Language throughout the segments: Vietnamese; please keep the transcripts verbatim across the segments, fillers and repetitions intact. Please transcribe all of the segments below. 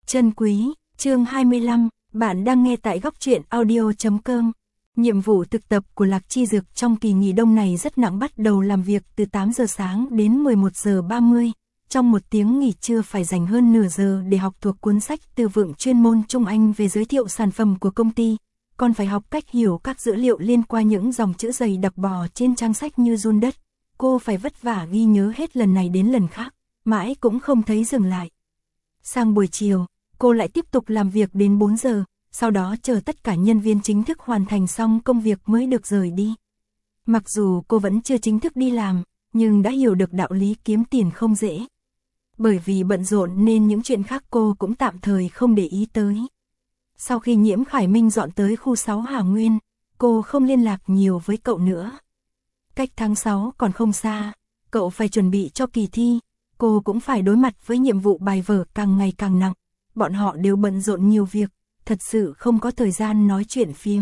Chân quý, chương hai mươi lăm, bạn đang nghe tại góc truyện audio chấm com. Nhiệm vụ thực tập của Lạc Chi Dực trong kỳ nghỉ đông này rất nặng, bắt đầu làm việc từ tám giờ sáng đến mười một giờ ba mươi. Trong một tiếng nghỉ trưa phải dành hơn nửa giờ để học thuộc cuốn sách từ vựng chuyên môn Trung Anh về giới thiệu sản phẩm của công ty. Còn phải học cách hiểu các dữ liệu liên quan những dòng chữ dày đặc bò trên trang sách như giun đất. Cô phải vất vả ghi nhớ hết lần này đến lần khác, mãi cũng không thấy dừng lại. Sang buổi chiều, cô lại tiếp tục làm việc đến bốn giờ, sau đó chờ tất cả nhân viên chính thức hoàn thành xong công việc mới được rời đi. Mặc dù cô vẫn chưa chính thức đi làm, nhưng đã hiểu được đạo lý kiếm tiền không dễ. Bởi vì bận rộn nên những chuyện khác cô cũng tạm thời không để ý tới. Sau khi Nhiễm Khải Minh dọn tới khu sáu Hà Nguyên, cô không liên lạc nhiều với cậu nữa. Cách tháng sáu còn không xa, cậu phải chuẩn bị cho kỳ thi, cô cũng phải đối mặt với nhiệm vụ bài vở càng ngày càng nặng. Bọn họ đều bận rộn nhiều việc, thật sự không có thời gian nói chuyện phiếm.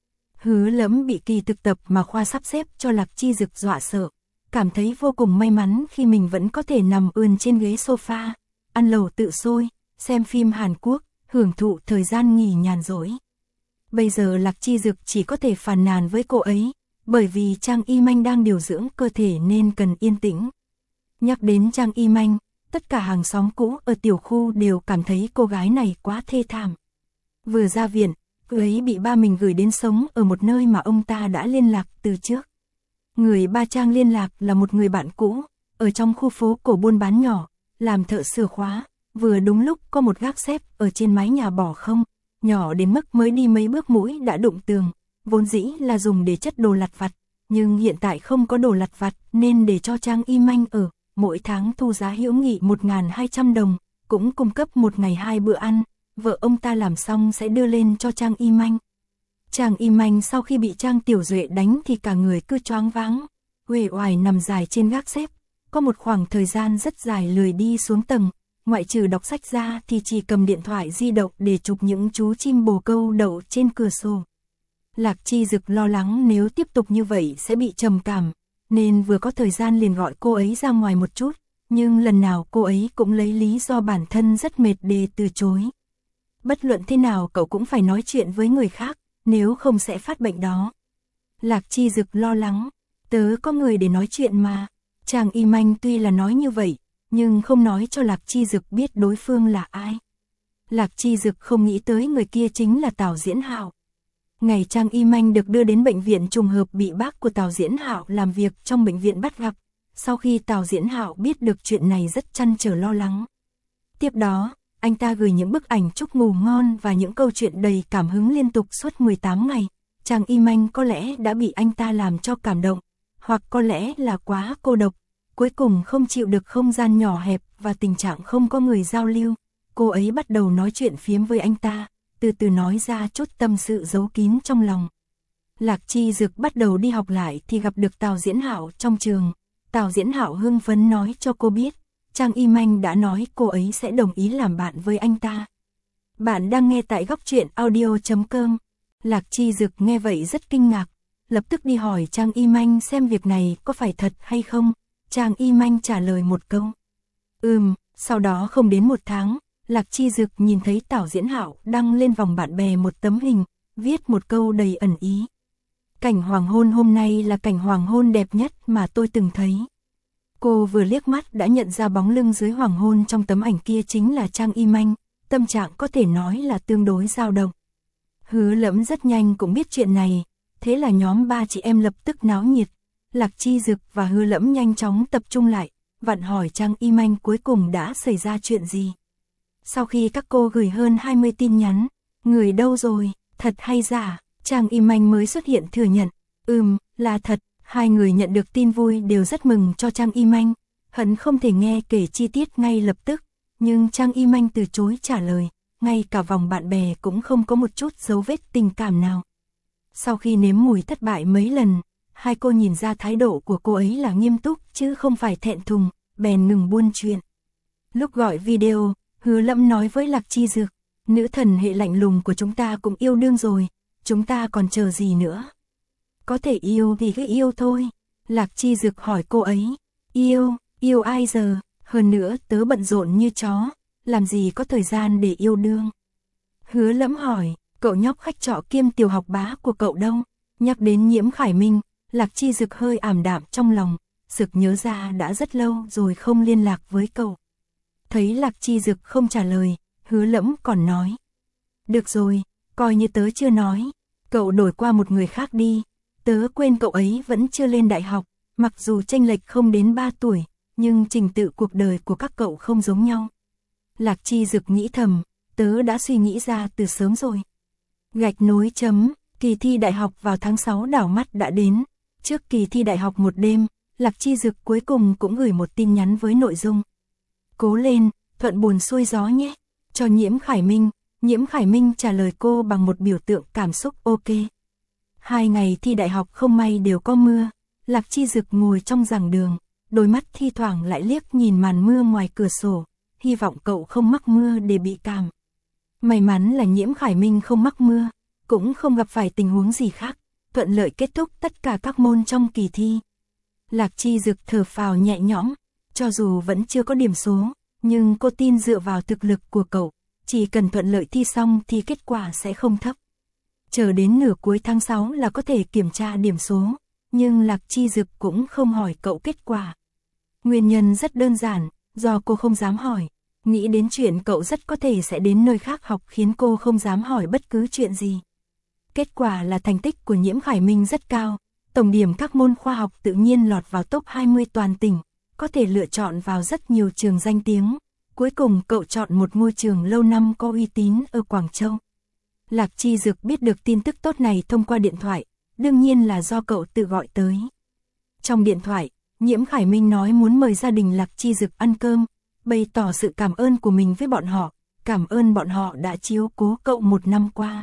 Hứa Lẫm bị kỳ thực tập mà khoa sắp xếp cho Lạc Chi Dực dọa sợ, cảm thấy vô cùng may mắn khi mình vẫn có thể nằm ườn trên ghế sofa, ăn lẩu tự sôi, xem phim Hàn Quốc, hưởng thụ thời gian nghỉ nhàn rỗi. Bây giờ Lạc Chi Dực chỉ có thể phàn nàn với cô ấy, bởi vì Trang Y Manh đang điều dưỡng cơ thể nên cần yên tĩnh. Nhắc đến Trang Y Manh, tất cả hàng xóm cũ ở tiểu khu đều cảm thấy cô gái này quá thê thảm. Vừa ra viện, cô ấy bị ba mình gửi đến sống ở một nơi mà ông ta đã liên lạc từ trước. Người ba Trang liên lạc là một người bạn cũ, ở trong khu phố cổ buôn bán nhỏ, làm thợ sửa khóa, vừa đúng lúc có một gác xếp ở trên mái nhà bỏ không, nhỏ đến mức mới đi mấy bước mũi đã đụng tường, vốn dĩ là dùng để chất đồ lặt vặt, nhưng hiện tại không có đồ lặt vặt nên để cho Trang Y Manh ở. Mỗi tháng thu giá hữu nghị một nghìn hai trăm đồng, cũng cung cấp một ngày hai bữa ăn, vợ ông ta làm xong sẽ đưa lên cho Trang Y Manh. Trang Y Manh sau khi bị Trang Tiểu Duệ đánh thì cả người cứ choáng váng, uể oải nằm dài trên gác xếp, có một khoảng thời gian rất dài lười đi xuống tầng, ngoại trừ đọc sách ra thì chỉ cầm điện thoại di động để chụp những chú chim bồ câu đậu trên cửa sổ. Lạc Chi Dực lo lắng nếu tiếp tục như vậy sẽ bị trầm cảm, nên vừa có thời gian liền gọi cô ấy ra ngoài một chút, nhưng lần nào cô ấy cũng lấy lý do bản thân rất mệt để từ chối. Bất luận thế nào cậu cũng phải nói chuyện với người khác, nếu không sẽ phát bệnh đó. Lạc Chi Dực lo lắng, tớ có người để nói chuyện mà. Trang Y Manh tuy là nói như vậy, nhưng không nói cho Lạc Chi Dực biết đối phương là ai. Lạc Chi Dực không nghĩ tới người kia chính là Tào Diễn Hạo. Ngày Trang Y Manh được đưa đến bệnh viện trùng hợp bị bác của Tào Diễn Hạo làm việc trong bệnh viện bắt gặp. Sau khi Tào Diễn Hạo biết được chuyện này rất trăn trở lo lắng. Tiếp đó, anh ta gửi những bức ảnh chúc ngủ ngon và những câu chuyện đầy cảm hứng liên tục suốt mười tám ngày. Trang Y Manh có lẽ đã bị anh ta làm cho cảm động, hoặc có lẽ là quá cô độc, cuối cùng không chịu được không gian nhỏ hẹp và tình trạng không có người giao lưu. Cô ấy bắt đầu nói chuyện phiếm với anh ta, từ từ nói ra chút tâm sự giấu kín trong lòng. Lạc Chi Dực bắt đầu đi học lại thì gặp được Tào Diễn Hạo trong trường. Tào Diễn Hạo hưng phấn nói cho cô biết, Trang Y Manh đã nói cô ấy sẽ đồng ý làm bạn với anh ta. Bạn đang nghe tại góc truyện audio chấm com. Lạc Chi Dực nghe vậy rất kinh ngạc, lập tức đi hỏi Trang Y Manh xem việc này có phải thật hay không. Trang Y Manh trả lời một câu, ừm, sau đó không đến một tháng, Lạc Chi Dực nhìn thấy Tào Diễn Hạo đăng lên vòng bạn bè một tấm hình, viết một câu đầy ẩn ý. Cảnh hoàng hôn hôm nay là cảnh hoàng hôn đẹp nhất mà tôi từng thấy. Cô vừa liếc mắt đã nhận ra bóng lưng dưới hoàng hôn trong tấm ảnh kia chính là Trang Y Manh, tâm trạng có thể nói là tương đối dao động. Hứa Lẫm rất nhanh cũng biết chuyện này, thế là nhóm ba chị em lập tức náo nhiệt. Lạc Chi Dực và Hứa Lẫm nhanh chóng tập trung lại, vặn hỏi Trang Y Manh cuối cùng đã xảy ra chuyện gì. Sau khi các cô gửi hơn hai mươi tin nhắn, người đâu rồi, thật hay giả, Trang Y Manh mới xuất hiện thừa nhận, ừm, là thật. Hai người nhận được tin vui đều rất mừng cho Trang Y Manh, hận không thể nghe kể chi tiết ngay lập tức, nhưng Trang Y Manh từ chối trả lời, ngay cả vòng bạn bè cũng không có một chút dấu vết tình cảm nào. Sau khi nếm mùi thất bại mấy lần, hai cô nhìn ra thái độ của cô ấy là nghiêm túc chứ không phải thẹn thùng, bèn ngừng buôn chuyện. Lúc gọi video, Hứa Lẫm nói với Lạc Chi Dực, nữ thần hệ lạnh lùng của chúng ta cũng yêu đương rồi, chúng ta còn chờ gì nữa? Có thể yêu thì cứ yêu thôi. Lạc Chi Dực hỏi cô ấy, yêu, yêu ai giờ, hơn nữa tớ bận rộn như chó. làm gì có thời gian để yêu đương. Hứa Lẫm hỏi, cậu nhóc khách trọ kiêm tiểu học bá của cậu đâu? Nhắc đến Nhiễm Khải Minh, Lạc Chi Dực hơi ảm đạm trong lòng, sực nhớ ra đã rất lâu rồi không liên lạc với cậu. Thấy Lạc Chi Dực không trả lời, Hứa Lẫm còn nói. Được rồi, coi như tớ chưa nói, cậu đổi qua một người khác đi, tớ quên cậu ấy vẫn chưa lên đại học, mặc dù chênh lệch không đến ba tuổi, nhưng trình tự cuộc đời của các cậu không giống nhau. Lạc Chi Dực nghĩ thầm, tớ đã suy nghĩ ra từ sớm rồi. Gạch nối chấm, kỳ thi đại học vào tháng sáu đảo mắt đã đến. Trước kỳ thi đại học một đêm, Lạc Chi Dực cuối cùng cũng gửi một tin nhắn với nội dung. Cố lên, thuận buồm xuôi gió nhé, cho Nhiễm Khải Minh. Nhiễm Khải Minh trả lời cô bằng một biểu tượng cảm xúc ok. Hai ngày thi đại học không may đều có mưa, Lạc Chi Dực ngồi trong giảng đường, đôi mắt thi thoảng lại liếc nhìn màn mưa ngoài cửa sổ, hy vọng cậu không mắc mưa để bị cảm. May mắn là Nhiễm Khải Minh không mắc mưa, cũng không gặp phải tình huống gì khác, thuận lợi kết thúc tất cả các môn trong kỳ thi. Lạc Chi Dực thở phào nhẹ nhõm, cho dù vẫn chưa có điểm số, nhưng cô tin dựa vào thực lực của cậu, chỉ cần thuận lợi thi xong thì kết quả sẽ không thấp. Chờ đến nửa cuối tháng sáu là có thể kiểm tra điểm số, nhưng Lạc Chi Dực cũng không hỏi cậu kết quả. Nguyên nhân rất đơn giản, do cô không dám hỏi, nghĩ đến chuyện cậu rất có thể sẽ đến nơi khác học khiến cô không dám hỏi bất cứ chuyện gì. Kết quả là thành tích của Nhiễm Khải Minh rất cao, tổng điểm các môn khoa học tự nhiên lọt vào top hai mươi toàn tỉnh, có thể lựa chọn vào rất nhiều trường danh tiếng. Cuối cùng cậu chọn một ngôi trường lâu năm có uy tín ở Quảng Châu. Lạc Chi Dực biết được tin tức tốt này thông qua điện thoại, đương nhiên là do cậu tự gọi tới. Trong điện thoại, Nhiễm Khải Minh nói muốn mời gia đình Lạc Chi Dực ăn cơm, bày tỏ sự cảm ơn của mình với bọn họ, cảm ơn bọn họ đã chiếu cố cậu một năm qua.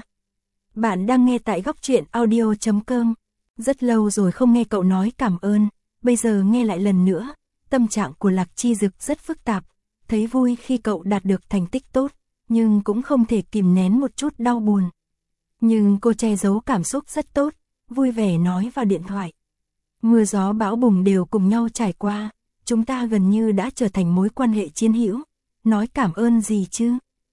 Bạn đang nghe tại góc truyện audio chấm com. Rất lâu rồi không nghe cậu nói cảm ơn, bây giờ nghe lại lần nữa, tâm trạng của Lạc Chi Dực rất phức tạp, thấy vui khi cậu đạt được thành tích tốt, nhưng cũng không thể kìm nén một chút đau buồn. Nhưng cô che giấu cảm xúc rất tốt, vui vẻ nói vào điện thoại. Mưa gió bão bùng đều cùng nhau trải qua, chúng ta gần như đã trở thành mối quan hệ chiến hữu, nói cảm ơn gì chứ?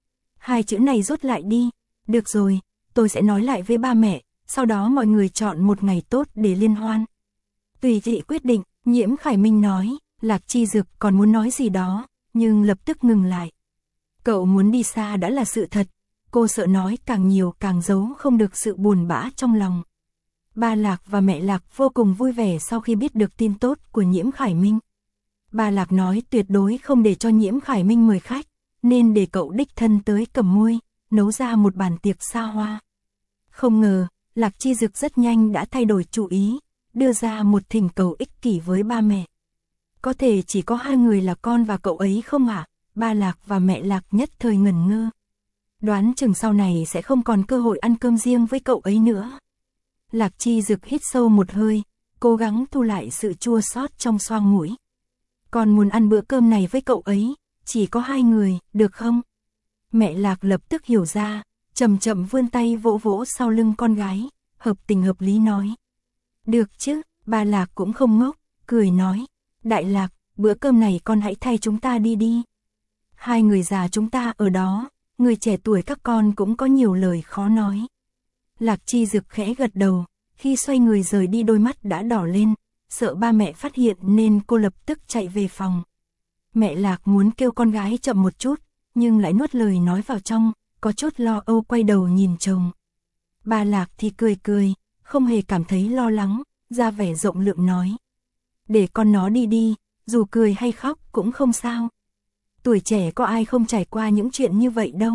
Hai chữ này rút lại đi, được rồi, tôi sẽ nói lại với ba mẹ, sau đó mọi người chọn một ngày tốt để liên hoan. Tùy chị quyết định, Nhiễm Khải Minh nói, Lạc Chi Dực còn muốn nói gì đó, nhưng lập tức ngừng lại. Cậu muốn đi xa đã là sự thật, cô sợ nói càng nhiều càng giấu không được sự buồn bã trong lòng. Ba Lạc và mẹ Lạc vô cùng vui vẻ sau khi biết được tin tốt của Nhiễm Khải Minh. Ba Lạc nói tuyệt đối không để cho Nhiễm Khải Minh mời khách, nên để cậu đích thân tới cầm muôi, nấu ra một bàn tiệc xa hoa. Không ngờ, Lạc Chi Dực rất nhanh đã thay đổi chủ ý, đưa ra một thỉnh cầu ích kỷ với ba mẹ. Có thể chỉ có hai người là con và cậu ấy không hả? Ba Lạc và mẹ Lạc nhất thời ngẩn ngơ. Đoán chừng sau này sẽ không còn cơ hội ăn cơm riêng với cậu ấy nữa. Lạc Chi Dực hít sâu một hơi, cố gắng thu lại sự chua xót trong xoang mũi. Con muốn ăn bữa cơm này với cậu ấy, chỉ có hai người, được không? Mẹ Lạc lập tức hiểu ra, chậm chậm vươn tay vỗ vỗ sau lưng con gái, hợp tình hợp lý nói. Được chứ, ba Lạc cũng không ngốc, cười nói. Đại Lạc, bữa cơm này con hãy thay chúng ta đi đi. Hai người già chúng ta ở đó, người trẻ tuổi các con cũng có nhiều lời khó nói. Lạc Chi Dực khẽ gật đầu, khi xoay người rời đi đôi mắt đã đỏ lên, sợ ba mẹ phát hiện nên cô lập tức chạy về phòng. Mẹ Lạc muốn kêu con gái chậm một chút, nhưng lại nuốt lời nói vào trong, có chút lo âu quay đầu nhìn chồng. Ba Lạc thì cười cười, không hề cảm thấy lo lắng, ra vẻ rộng lượng nói. Để con nó đi đi, dù cười hay khóc cũng không sao. Tuổi trẻ có ai không trải qua những chuyện như vậy đâu.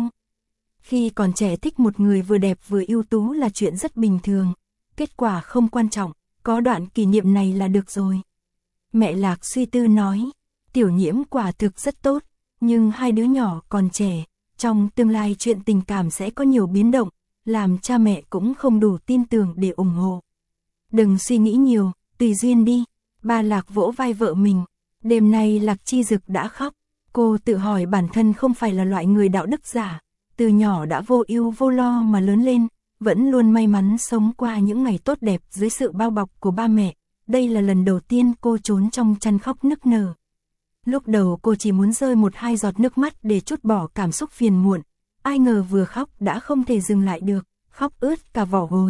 Khi còn trẻ thích một người vừa đẹp vừa ưu tú là chuyện rất bình thường, kết quả không quan trọng, có đoạn kỷ niệm này là được rồi. Mẹ Lạc suy tư nói, Tiểu Nhiễm quả thực rất tốt, nhưng hai đứa nhỏ còn trẻ, trong tương lai chuyện tình cảm sẽ có nhiều biến động, làm cha mẹ cũng không đủ tin tưởng để ủng hộ. Đừng suy nghĩ nhiều, tùy duyên đi. Ba Lạc vỗ vai vợ mình. Đêm nay Lạc Chi Dực đã khóc, cô tự hỏi bản thân không phải là loại người đạo đức giả, từ nhỏ đã vô ưu vô lo mà lớn lên, vẫn luôn may mắn sống qua những ngày tốt đẹp dưới sự bao bọc của ba mẹ. Đây là lần đầu tiên cô trốn trong chăn khóc nức nở. Lúc đầu cô chỉ muốn rơi một hai giọt nước mắt để trút bỏ cảm xúc phiền muộn, ai ngờ vừa khóc đã không thể dừng lại được, khóc ướt cả vỏ gối.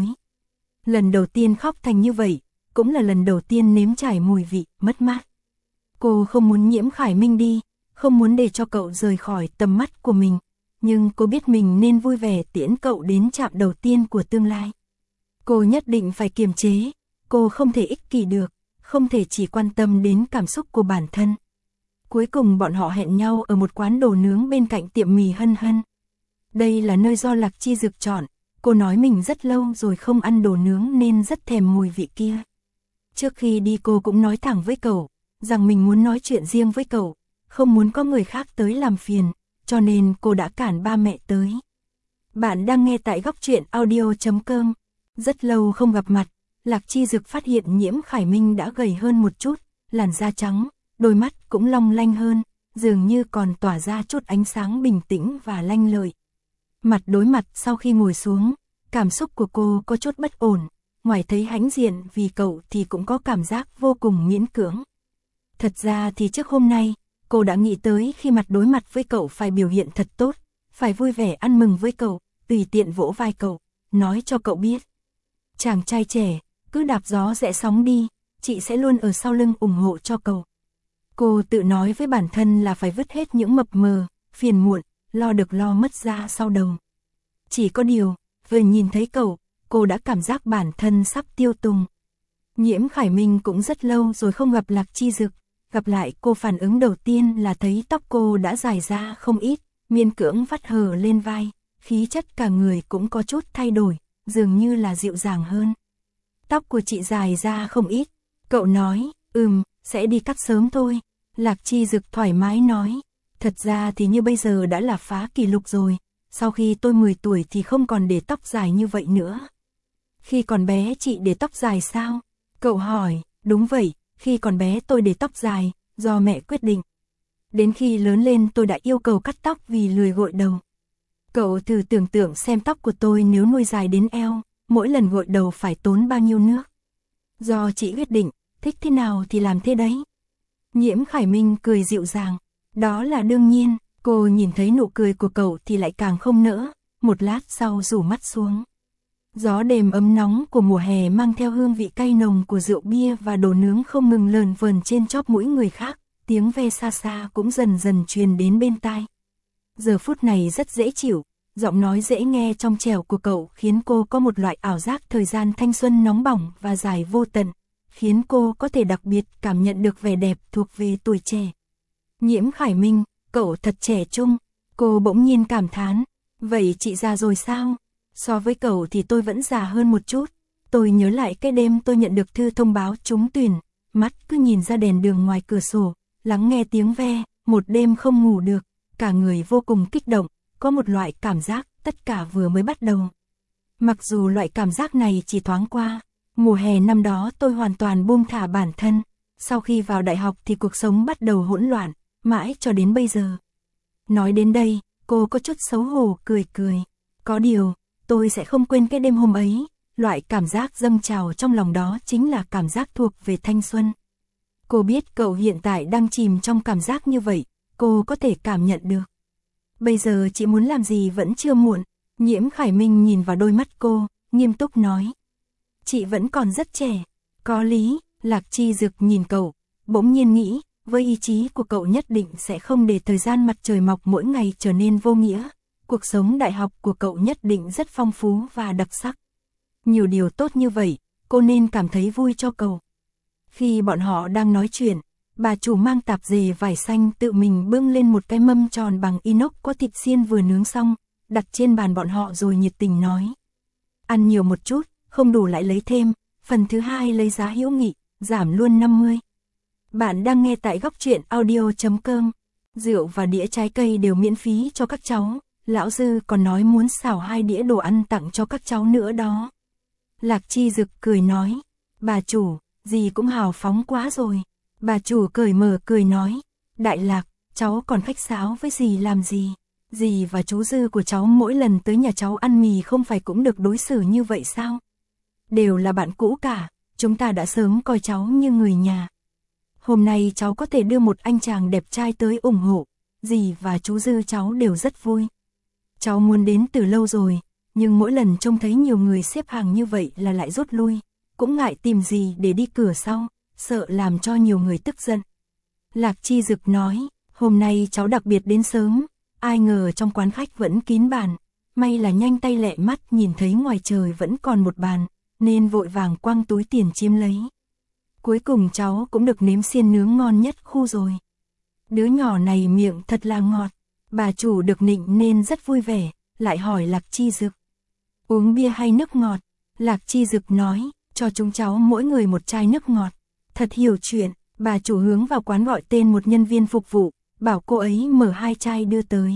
Lần đầu tiên khóc thành như vậy, cũng là lần đầu tiên nếm trải mùi vị mất mát. Cô không muốn Nhiễm Khải Minh đi, không muốn để cho cậu rời khỏi tầm mắt của mình, nhưng cô biết mình nên vui vẻ tiễn cậu đến trạm đầu tiên của tương lai. Cô nhất định phải kiềm chế, cô không thể ích kỷ được, không thể chỉ quan tâm đến cảm xúc của bản thân. Cuối cùng bọn họ hẹn nhau ở một quán đồ nướng bên cạnh tiệm mì Hân Hân. Đây là nơi do Lạc Chi Dực chọn, cô nói mình rất lâu rồi không ăn đồ nướng nên rất thèm mùi vị kia. Trước khi đi cô cũng nói thẳng với cậu, rằng mình muốn nói chuyện riêng với cậu, không muốn có người khác tới làm phiền, cho nên cô đã cản ba mẹ tới. Bạn đang nghe tại góc truyện audio chấm com. Rất lâu không gặp mặt, Lạc Chi Dực phát hiện Nhiễm Khải Minh đã gầy hơn một chút, làn da trắng, đôi mắt cũng long lanh hơn, dường như còn tỏa ra chút ánh sáng bình tĩnh và lanh lợi. Mặt đối mặt sau khi ngồi xuống, cảm xúc của cô có chút bất ổn, ngoài thấy hãnh diện vì cậu thì cũng có cảm giác vô cùng miễn cưỡng. Thật ra thì trước hôm nay, cô đã nghĩ tới khi mặt đối mặt với cậu phải biểu hiện thật tốt, phải vui vẻ ăn mừng với cậu, tùy tiện vỗ vai cậu, nói cho cậu biết. Chàng trai trẻ, cứ đạp gió rẽ sóng đi, chị sẽ luôn ở sau lưng ủng hộ cho cậu. Cô tự nói với bản thân là phải vứt hết những mập mờ, phiền muộn, lo được lo mất ra sau đầu. Chỉ có điều, vừa nhìn thấy cậu, cô đã cảm giác bản thân sắp tiêu tùng. Nhiễm Khải Minh cũng rất lâu rồi không gặp Lạc Chi Dực, gặp lại cô phản ứng đầu tiên là thấy tóc cô đã dài ra không ít, miễn cưỡng vắt hở lên vai, khí chất cả người cũng có chút thay đổi, dường như là dịu dàng hơn. Tóc của chị dài ra không ít, cậu nói, ừm, sẽ đi cắt sớm thôi. Lạc Chi Dực thoải mái nói, thật ra thì như bây giờ đã là phá kỷ lục rồi, sau khi tôi mười tuổi thì không còn để tóc dài như vậy nữa. Khi còn bé chị để tóc dài sao? Cậu hỏi, đúng vậy, khi còn bé tôi để tóc dài, do mẹ quyết định. Đến khi lớn lên tôi đã yêu cầu cắt tóc vì lười gội đầu. Cậu thử tưởng tượng xem tóc của tôi nếu nuôi dài đến eo, mỗi lần gội đầu phải tốn bao nhiêu nước. Do chị quyết định, thích thế nào thì làm thế đấy. Nhiễm Khải Minh cười dịu dàng, đó là đương nhiên. Cô nhìn thấy nụ cười của cậu thì lại càng không nỡ, một lát sau rủ mắt xuống. Gió đêm ấm nóng của mùa hè mang theo hương vị cay nồng của rượu bia và đồ nướng không ngừng lờn vờn trên chóp mũi người khác, tiếng ve xa xa cũng dần dần truyền đến bên tai. Giờ phút này rất dễ chịu, giọng nói dễ nghe trong trẻo của cậu khiến cô có một loại ảo giác thời gian thanh xuân nóng bỏng và dài vô tận, khiến cô có thể đặc biệt cảm nhận được vẻ đẹp thuộc về tuổi trẻ. Nhiễm Khải Minh, cậu thật trẻ trung, cô bỗng nhiên cảm thán, vậy chị già rồi sao? So với cậu thì tôi vẫn già hơn một chút. Tôi nhớ lại cái đêm tôi nhận được thư thông báo trúng tuyển, mắt cứ nhìn ra đèn đường ngoài cửa sổ, lắng nghe tiếng ve, một đêm không ngủ được, cả người vô cùng kích động, có một loại cảm giác tất cả vừa mới bắt đầu. Mặc dù loại cảm giác này chỉ thoáng qua, mùa hè năm đó tôi hoàn toàn buông thả bản thân, sau khi vào đại học thì cuộc sống bắt đầu hỗn loạn, mãi cho đến bây giờ. Nói đến đây, cô có chút xấu hổ cười cười, có điều, tôi sẽ không quên cái đêm hôm ấy, loại cảm giác dâng trào trong lòng đó chính là cảm giác thuộc về thanh xuân. Cô biết cậu hiện tại đang chìm trong cảm giác như vậy, cô có thể cảm nhận được. Bây giờ chị muốn làm gì vẫn chưa muộn, Nhiễm Khải Minh nhìn vào đôi mắt cô, nghiêm túc nói. Chị vẫn còn rất trẻ, có lý, Lạc Chi Dực nhìn cậu, bỗng nhiên nghĩ, với ý chí của cậu nhất định sẽ không để thời gian mặt trời mọc mỗi ngày trở nên vô nghĩa. Cuộc sống đại học của cậu nhất định rất phong phú và đặc sắc. Nhiều điều tốt như vậy, cô nên cảm thấy vui cho cậu. Khi bọn họ đang nói chuyện, bà chủ mang tạp dề vải xanh tự mình bưng lên một cái mâm tròn bằng inox có thịt xiên vừa nướng xong, đặt trên bàn bọn họ rồi nhiệt tình nói. Ăn nhiều một chút, không đủ lại lấy thêm, phần thứ hai lấy giá hữu nghị, giảm luôn năm mươi. Bạn đang nghe tại góc truyện audio chấm com. Rượu và đĩa trái cây đều miễn phí cho các cháu. Lão Dư còn nói muốn xào hai đĩa đồ ăn tặng cho các cháu nữa đó. Lạc Chi Dực cười nói. Bà chủ, dì cũng hào phóng quá rồi. Bà chủ cởi mở cười nói. Đại Lạc, cháu còn khách sáo với dì làm gì? Dì và chú Dư của cháu mỗi lần tới nhà cháu ăn mì không phải cũng được đối xử như vậy sao? Đều là bạn cũ cả, chúng ta đã sớm coi cháu như người nhà. hôm nay cháu có thể đưa một anh chàng đẹp trai tới ủng hộ, dì và chú Dư cháu đều rất vui. Cháu muốn đến từ lâu rồi, nhưng mỗi lần trông thấy nhiều người xếp hàng như vậy là lại rút lui, cũng ngại tìm gì để đi cửa sau, sợ làm cho nhiều người tức giận. Lạc Chi Dực nói, hôm nay cháu đặc biệt đến sớm, ai ngờ trong quán khách vẫn kín bàn, may là nhanh tay lẹ mắt nhìn thấy ngoài trời vẫn còn một bàn, nên vội vàng quăng túi tiền chiếm lấy. Cuối cùng cháu cũng được nếm xiên nướng ngon nhất khu rồi. Đứa nhỏ này miệng thật là ngọt, bà chủ được nịnh nên rất vui vẻ, lại hỏi Lạc Chi Dực. Uống bia hay nước ngọt? Lạc Chi Dực nói, cho chúng cháu mỗi người một chai nước ngọt. Thật hiểu chuyện, bà chủ hướng vào quán gọi tên một nhân viên phục vụ, bảo cô ấy mở hai chai đưa tới.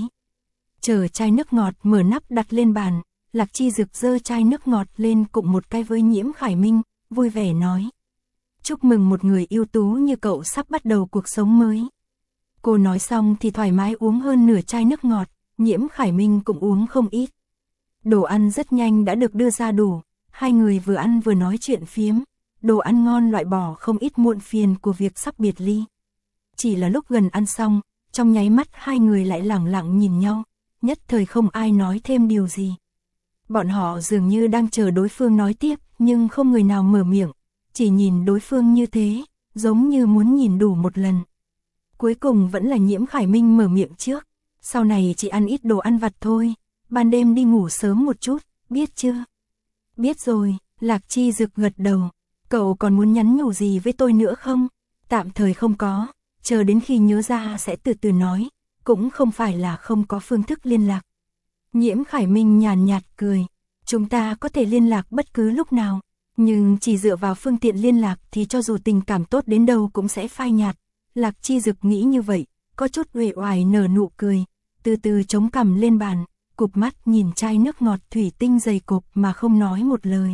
Chờ chai nước ngọt mở nắp đặt lên bàn, Lạc Chi Dực giơ chai nước ngọt lên cụng một cái với Nhiễm Khải Minh, vui vẻ nói. Chúc mừng một người ưu tú như cậu sắp bắt đầu cuộc sống mới. Cô nói xong thì thoải mái uống hơn nửa chai nước ngọt, Nhiễm Khải Minh cũng uống không ít. Đồ ăn rất nhanh đã được đưa ra đủ, hai người vừa ăn vừa nói chuyện phiếm. Đồ ăn ngon loại bỏ không ít muộn phiền của việc sắp biệt ly. Chỉ là lúc gần ăn xong, trong nháy mắt hai người lại lẳng lặng nhìn nhau, nhất thời không ai nói thêm điều gì. Bọn họ dường như đang chờ đối phương nói tiếp, nhưng không người nào mở miệng, chỉ nhìn đối phương như thế, giống như muốn nhìn đủ một lần. Cuối cùng vẫn là Nhiễm Khải Minh mở miệng trước, sau này chỉ ăn ít đồ ăn vặt thôi, ban đêm đi ngủ sớm một chút, biết chưa? Biết rồi, Lạc Chi Dực gật đầu. Cậu còn muốn nhắn nhủ gì với tôi nữa không? Tạm thời không có, chờ đến khi nhớ ra sẽ từ từ nói, cũng không phải là không có phương thức liên lạc. Nhiễm Khải Minh nhàn nhạt cười, chúng ta có thể liên lạc bất cứ lúc nào, nhưng chỉ dựa vào phương tiện liên lạc thì cho dù tình cảm tốt đến đâu cũng sẽ phai nhạt. Lạc Chi Dực nghĩ như vậy, có chút uể oải nở nụ cười, từ từ chống cằm lên bàn, cụp mắt nhìn chai nước ngọt thủy tinh dày cộp mà không nói một lời.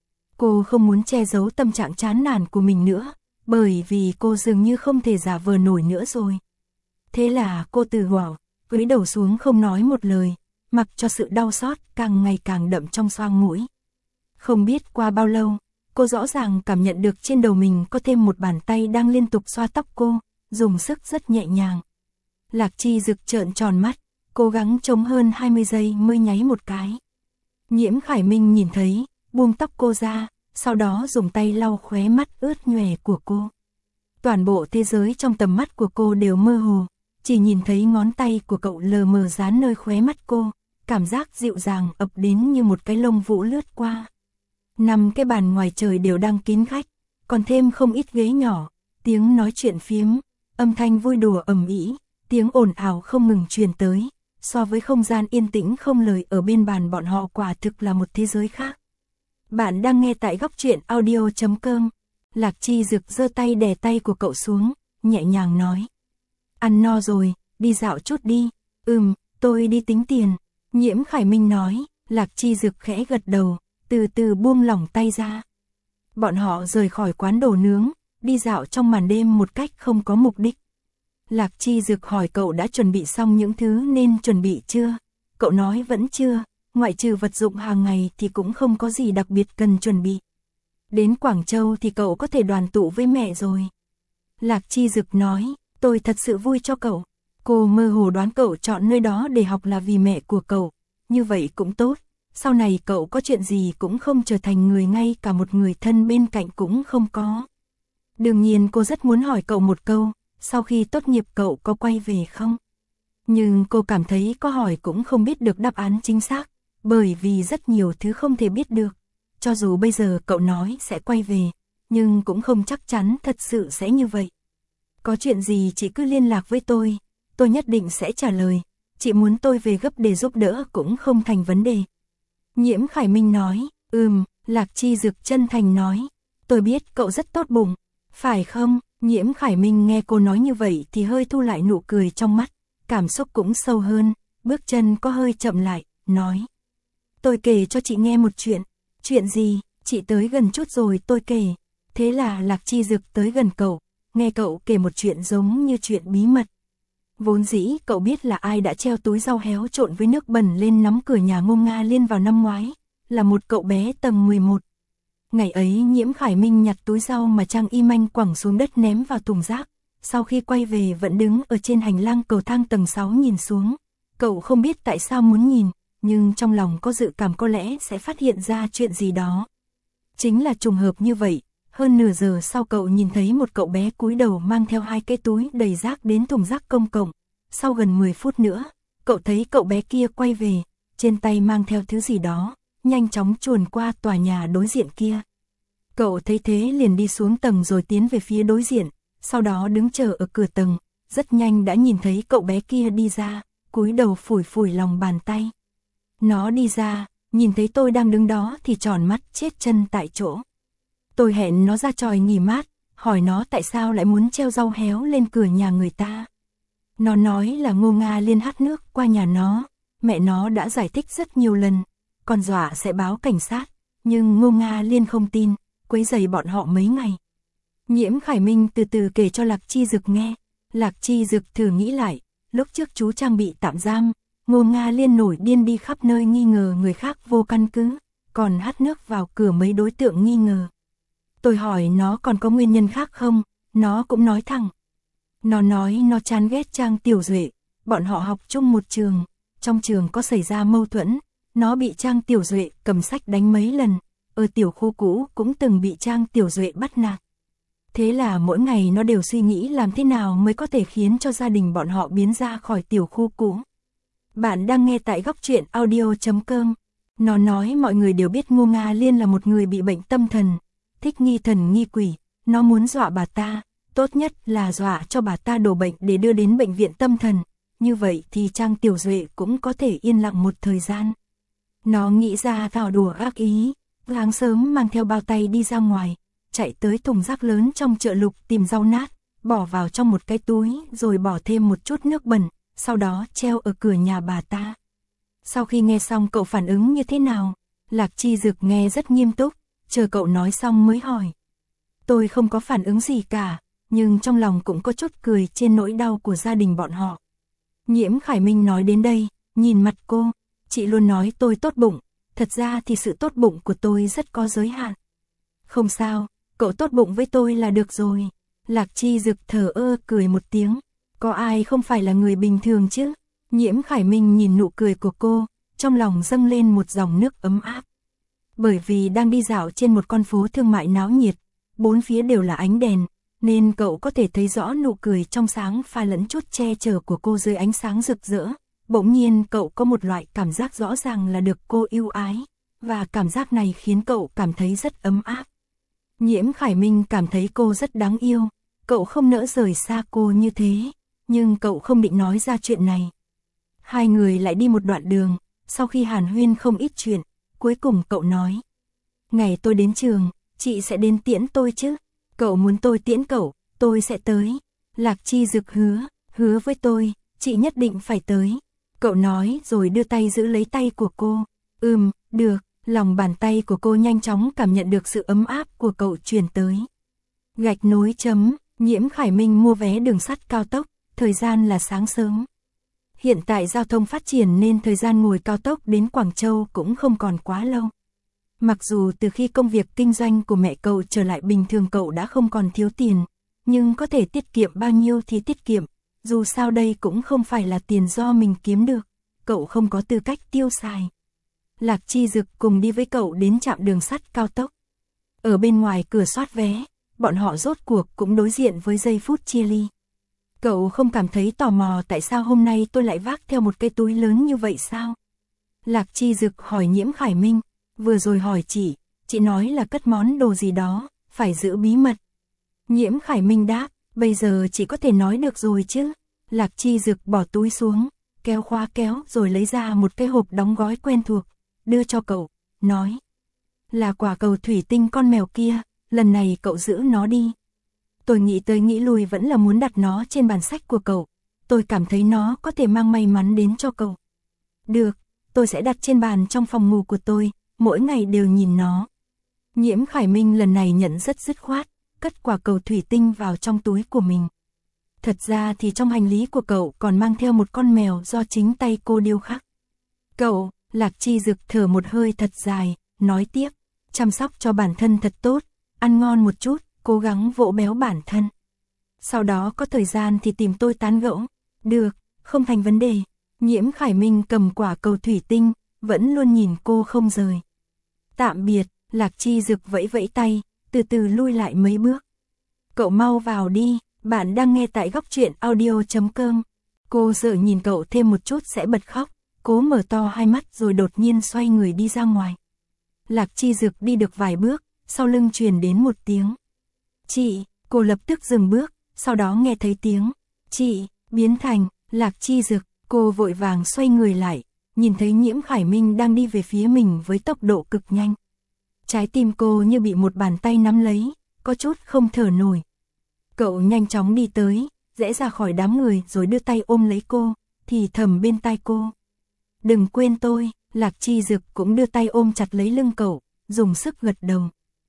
Cô không muốn che giấu tâm trạng chán nản của mình nữa, bởi vì cô dường như không thể giả vờ nổi nữa rồi. Thế là cô từ bỏ, cúi đầu xuống không nói một lời, mặc cho sự đau xót càng ngày càng đậm trong xoang mũi. Không biết qua bao lâu, cô rõ ràng cảm nhận được trên đầu mình có thêm một bàn tay đang liên tục xoa tóc cô, dùng sức rất nhẹ nhàng. Lạc Chi Dực trợn tròn mắt, cố gắng chống hơn hai mươi giây mới nháy một cái. Nhiễm Khải Minh nhìn thấy, buông tóc cô ra, sau đó dùng tay lau khóe mắt ướt nhòe của cô. Toàn bộ thế giới trong tầm mắt của cô đều mơ hồ, chỉ nhìn thấy ngón tay của cậu lờ mờ dán nơi khóe mắt cô, cảm giác dịu dàng ập đến như một cái lông vũ lướt qua. Năm cái bàn ngoài trời đều đang kín khách, còn thêm không ít ghế nhỏ, tiếng nói chuyện phiếm, âm thanh vui đùa ầm ĩ, tiếng ồn ào không ngừng truyền tới, so với không gian yên tĩnh không lời ở bên bàn bọn họ quả thực là một thế giới khác. Bạn đang nghe tại góc truyện audio chấm com. Lạc Chi Dực giơ tay đè tay của cậu xuống, nhẹ nhàng nói. Ăn no rồi, đi dạo chút đi. Ừm, tôi đi tính tiền. Nhiễm Khải Minh nói. Lạc Chi Dực khẽ gật đầu, từ từ buông lỏng tay ra. Bọn họ rời khỏi quán đồ nướng, đi dạo trong màn đêm một cách không có mục đích. Lạc Chi Dực hỏi cậu đã chuẩn bị xong những thứ nên chuẩn bị chưa? Cậu nói vẫn chưa. Ngoại trừ vật dụng hàng ngày thì cũng không có gì đặc biệt cần chuẩn bị. Đến Quảng Châu thì cậu có thể đoàn tụ với mẹ rồi. Lạc Chi Dực nói, tôi thật sự vui cho cậu. Cô mơ hồ đoán cậu chọn nơi đó để học là vì mẹ của cậu. Như vậy cũng tốt. Sau này cậu có chuyện gì cũng không trở thành người, ngay cả một người thân bên cạnh cũng không có. Đương nhiên cô rất muốn hỏi cậu một câu, sau khi tốt nghiệp cậu có quay về không? Nhưng cô cảm thấy có hỏi cũng không biết được đáp án chính xác. Bởi vì rất nhiều thứ không thể biết được. Cho dù bây giờ cậu nói sẽ quay về, nhưng cũng không chắc chắn thật sự sẽ như vậy. Có chuyện gì chị cứ liên lạc với tôi, tôi nhất định sẽ trả lời. Chị muốn tôi về gấp để giúp đỡ cũng không thành vấn đề. Nhiễm Khải Minh nói, ừm, Lạc Chi Dực chân thành nói. Tôi biết cậu rất tốt bụng, phải không? Nhiễm Khải Minh nghe cô nói như vậy thì hơi thu lại nụ cười trong mắt, cảm xúc cũng sâu hơn, bước chân có hơi chậm lại, nói. Tôi kể cho chị nghe một chuyện. Chuyện gì? Chị tới gần chút rồi tôi kể. Thế là Lạc Chi Dực tới gần cậu, nghe cậu kể một chuyện giống như chuyện bí mật. Vốn dĩ cậu biết là ai đã treo túi rau héo trộn với nước bẩn lên nắm cửa nhà Ngô Nga Liên vào năm ngoái, là một cậu bé tầng mười một. Ngày ấy Nhiễm Khải Minh nhặt túi rau mà Trang Y Manh quẳng xuống đất ném vào thùng rác, sau khi quay về vẫn đứng ở trên hành lang cầu thang tầng sáu nhìn xuống. Cậu không biết tại sao muốn nhìn, nhưng trong lòng có dự cảm có lẽ sẽ phát hiện ra chuyện gì đó. Chính là trùng hợp như vậy, hơn nửa giờ sau cậu nhìn thấy một cậu bé cúi đầu mang theo hai cái túi đầy rác đến thùng rác công cộng. Sau gần mười phút nữa, cậu thấy cậu bé kia quay về, trên tay mang theo thứ gì đó, nhanh chóng chuồn qua tòa nhà đối diện kia. Cậu thấy thế liền đi xuống tầng rồi tiến về phía đối diện, sau đó đứng chờ ở cửa tầng, rất nhanh đã nhìn thấy cậu bé kia đi ra, cúi đầu phủi phủi lòng bàn tay. Nó đi ra, nhìn thấy tôi đang đứng đó thì tròn mắt chết chân tại chỗ. Tôi hẹn nó ra chòi nghỉ mát, hỏi nó tại sao lại muốn treo rau héo lên cửa nhà người ta. Nó nói là Ngô Nga Liên hát nước qua nhà nó, mẹ nó đã giải thích rất nhiều lần, còn dọa sẽ báo cảnh sát, nhưng Ngô Nga Liên không tin, quấy rầy bọn họ mấy ngày. Nhiễm Khải Minh từ từ kể cho Lạc Chi Dực nghe. Lạc Chi Dực thử nghĩ lại, lúc trước chú Trang bị tạm giam, Ngô Nga Liên nổi điên đi khắp nơi nghi ngờ người khác vô căn cứ, còn hắt nước vào cửa mấy đối tượng nghi ngờ. Tôi hỏi nó còn có nguyên nhân khác không, nó cũng nói thẳng. Nó nói nó chán ghét Trang Tiểu Duệ, bọn họ học chung một trường, trong trường có xảy ra mâu thuẫn, nó bị Trang Tiểu Duệ cầm sách đánh mấy lần, ở tiểu khu cũ cũng từng bị Trang Tiểu Duệ bắt nạt. Thế là mỗi ngày nó đều suy nghĩ làm thế nào mới có thể khiến cho gia đình bọn họ biến ra khỏi tiểu khu cũ. Bạn đang nghe tại góc truyện audio chấm com. Nó nói mọi người đều biết Ngô Nga Liên là một người bị bệnh tâm thần, thích nghi thần nghi quỷ, nó muốn dọa bà ta, tốt nhất là dọa cho bà ta đổ bệnh để đưa đến bệnh viện tâm thần, như vậy thì Trang Tiểu Duệ cũng có thể yên lặng một thời gian. Nó nghĩ ra thảo đùa ác ý, sáng sớm mang theo bao tay đi ra ngoài, chạy tới thùng rác lớn trong chợ Lục tìm rau nát, bỏ vào trong một cái túi rồi bỏ thêm một chút nước bẩn, sau đó treo ở cửa nhà bà ta. Sau khi nghe xong cậu phản ứng như thế nào? Lạc Chi Dực nghe rất nghiêm túc, chờ cậu nói xong mới hỏi. Tôi không có phản ứng gì cả, nhưng trong lòng cũng có chút cười trên nỗi đau của gia đình bọn họ. Nhiễm Khải Minh nói đến đây, nhìn mặt cô, chị luôn nói tôi tốt bụng, thật ra thì sự tốt bụng của tôi rất có giới hạn. Không sao, cậu tốt bụng với tôi là được rồi. Lạc Chi Dực thở ơ cười một tiếng, có ai không phải là người bình thường chứ? Nhiễm Khải Minh nhìn nụ cười của cô, trong lòng dâng lên một dòng nước ấm áp. Bởi vì đang đi dạo trên một con phố thương mại náo nhiệt, bốn phía đều là ánh đèn, nên cậu có thể thấy rõ nụ cười trong sáng pha lẫn chút che chở của cô dưới ánh sáng rực rỡ. Bỗng nhiên cậu có một loại cảm giác rõ ràng là được cô yêu ái, và cảm giác này khiến cậu cảm thấy rất ấm áp. Nhiễm Khải Minh cảm thấy cô rất đáng yêu, cậu không nỡ rời xa cô như thế, nhưng cậu không định nói ra chuyện này. Hai người lại đi một đoạn đường, sau khi hàn huyên không ít chuyện, cuối cùng cậu nói. Ngày tôi đến trường, chị sẽ đến tiễn tôi chứ? Cậu muốn tôi tiễn cậu, tôi sẽ tới. Lạc Chi Dực hứa, hứa với tôi, chị nhất định phải tới. Cậu nói rồi đưa tay giữ lấy tay của cô. Ừm, được, lòng bàn tay của cô nhanh chóng cảm nhận được sự ấm áp của cậu truyền tới. Gạch nối chấm, Nhiễm Khải Minh mua vé đường sắt cao tốc, thời gian là sáng sớm. Hiện tại giao thông phát triển nên thời gian ngồi cao tốc đến Quảng Châu cũng không còn quá lâu. Mặc dù từ khi công việc kinh doanh của mẹ cậu trở lại bình thường cậu đã không còn thiếu tiền, nhưng có thể tiết kiệm bao nhiêu thì tiết kiệm, dù sao đây cũng không phải là tiền do mình kiếm được, cậu không có tư cách tiêu xài. Lạc Chi Dực cùng đi với cậu đến trạm đường sắt cao tốc. Ở bên ngoài cửa soát vé, bọn họ rốt cuộc cũng đối diện với giây phút chia ly. Cậu không cảm thấy tò mò tại sao hôm nay tôi lại vác theo một cái túi lớn như vậy sao? Lạc Chi Dực hỏi Nhiễm Khải Minh, vừa rồi hỏi chị, chị nói là cất món đồ gì đó, phải giữ bí mật. Nhiễm Khải Minh đáp, bây giờ chị có thể nói được rồi chứ? Lạc Chi Dực bỏ túi xuống, kéo khóa kéo rồi lấy ra một cái hộp đóng gói quen thuộc, đưa cho cậu, nói. Là quả cầu thủy tinh con mèo kia, lần này cậu giữ nó đi. Tôi nghĩ tới nghĩ lui vẫn là muốn đặt nó trên bàn sách của cậu, tôi cảm thấy nó có thể mang may mắn đến cho cậu. Được, tôi sẽ đặt trên bàn trong phòng ngủ của tôi, mỗi ngày đều nhìn nó. Nhiễm Khải Minh lần này nhận rất dứt khoát, cất quả cầu thủy tinh vào trong túi của mình. Thật ra thì trong hành lý của cậu còn mang theo một con mèo do chính tay cô điêu khắc. Cậu, Lạc Chi Dực thở một hơi thật dài, nói tiếp, chăm sóc cho bản thân thật tốt, ăn ngon một chút, cố gắng vỗ béo bản thân. Sau đó có thời gian thì tìm tôi tán gẫu. Được, không thành vấn đề. Nhiễm Khải Minh cầm quả cầu thủy tinh, vẫn luôn nhìn cô không rời. Tạm biệt, Lạc Chi Dực vẫy vẫy tay, từ từ lui lại mấy bước. Cậu mau vào đi, bạn đang nghe tại góc truyện audio chấm com. Cô sợ nhìn cậu thêm một chút sẽ bật khóc, cố mở to hai mắt rồi đột nhiên xoay người đi ra ngoài. Lạc Chi Dực đi được vài bước, sau lưng truyền đến một tiếng. Chị, cô lập tức dừng bước, sau đó nghe thấy tiếng. Chị, biến thành, Lạc Chi Dực, cô vội vàng xoay người lại, nhìn thấy Nhiễm Khải Minh đang đi về phía mình với tốc độ cực nhanh. Trái tim cô như bị một bàn tay nắm lấy, có chút không thở nổi. Cậu nhanh chóng đi tới, rẽ ra khỏi đám người rồi đưa tay ôm lấy cô, thì thầm bên tai cô. Đừng quên tôi, Lạc Chi Dực cũng đưa tay ôm chặt lấy lưng cậu, dùng sức gật đầu.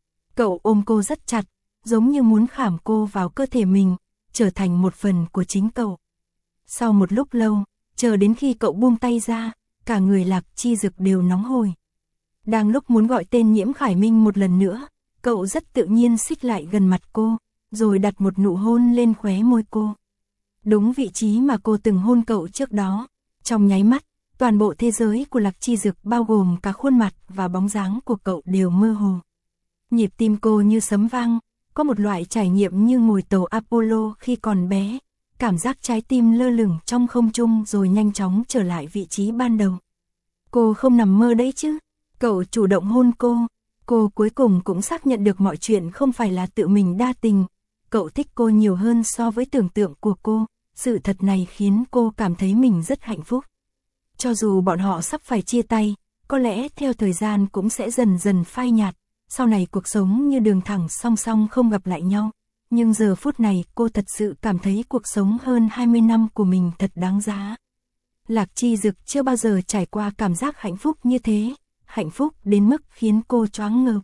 Cậu ôm cô rất chặt, giống như muốn khảm cô vào cơ thể mình, trở thành một phần của chính cậu. Sau một lúc lâu, chờ đến khi cậu buông tay ra, cả người Lạc Chi Dực đều nóng hổi. Đang lúc muốn gọi tên Nhiễm Khải Minh một lần nữa, cậu rất tự nhiên xích lại gần mặt cô, rồi đặt một nụ hôn lên khóe môi cô. Đúng vị trí mà cô từng hôn cậu trước đó. Trong nháy mắt, toàn bộ thế giới của Lạc Chi Dực bao gồm cả khuôn mặt và bóng dáng của cậu đều mơ hồ. Nhịp tim cô như sấm vang, có một loại trải nghiệm như ngồi tàu Apollo khi còn bé, cảm giác trái tim lơ lửng trong không trung rồi nhanh chóng trở lại vị trí ban đầu. Cô không nằm mơ đấy chứ, cậu chủ động hôn cô, cô cuối cùng cũng xác nhận được mọi chuyện không phải là tự mình đa tình, cậu thích cô nhiều hơn so với tưởng tượng của cô, sự thật này khiến cô cảm thấy mình rất hạnh phúc. Cho dù bọn họ sắp phải chia tay, có lẽ theo thời gian cũng sẽ dần dần phai nhạt, sau này cuộc sống như đường thẳng song song không gặp lại nhau. Nhưng giờ phút này cô thật sự cảm thấy cuộc sống hơn hai mươi năm của mình thật đáng giá. Lạc Chi Dực chưa bao giờ trải qua cảm giác hạnh phúc như thế, hạnh phúc đến mức khiến cô choáng ngợp.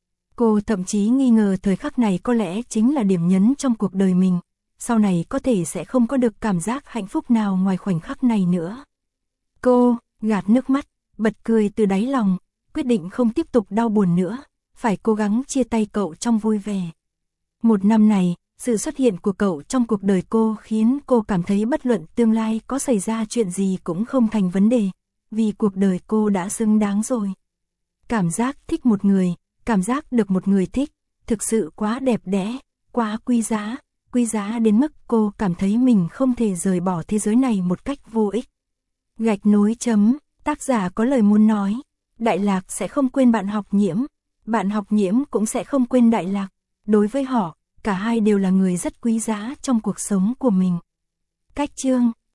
Cô thậm chí nghi ngờ thời khắc này có lẽ chính là điểm nhấn trong cuộc đời mình, sau này có thể sẽ không có được cảm giác hạnh phúc nào ngoài khoảnh khắc này nữa. Cô, gạt nước mắt, bật cười từ đáy lòng, quyết định không tiếp tục đau buồn nữa, phải cố gắng chia tay cậu trong vui vẻ. Một năm này, sự xuất hiện của cậu trong cuộc đời cô khiến cô cảm thấy bất luận tương lai có xảy ra chuyện gì cũng không thành vấn đề, vì cuộc đời cô đã xứng đáng rồi. Cảm giác thích một người, cảm giác được một người thích, thực sự quá đẹp đẽ, quá quý giá, quý giá đến mức cô cảm thấy mình không thể rời bỏ thế giới này một cách vô ích. Gạch nối chấm, tác giả có lời muốn nói, Đại Lạc sẽ không quên bạn học Nhiễm, bạn học Nhiễm cũng sẽ không quên Đại Lạc, đối với họ, cả hai đều là người rất quý giá trong cuộc sống của mình. Cách chương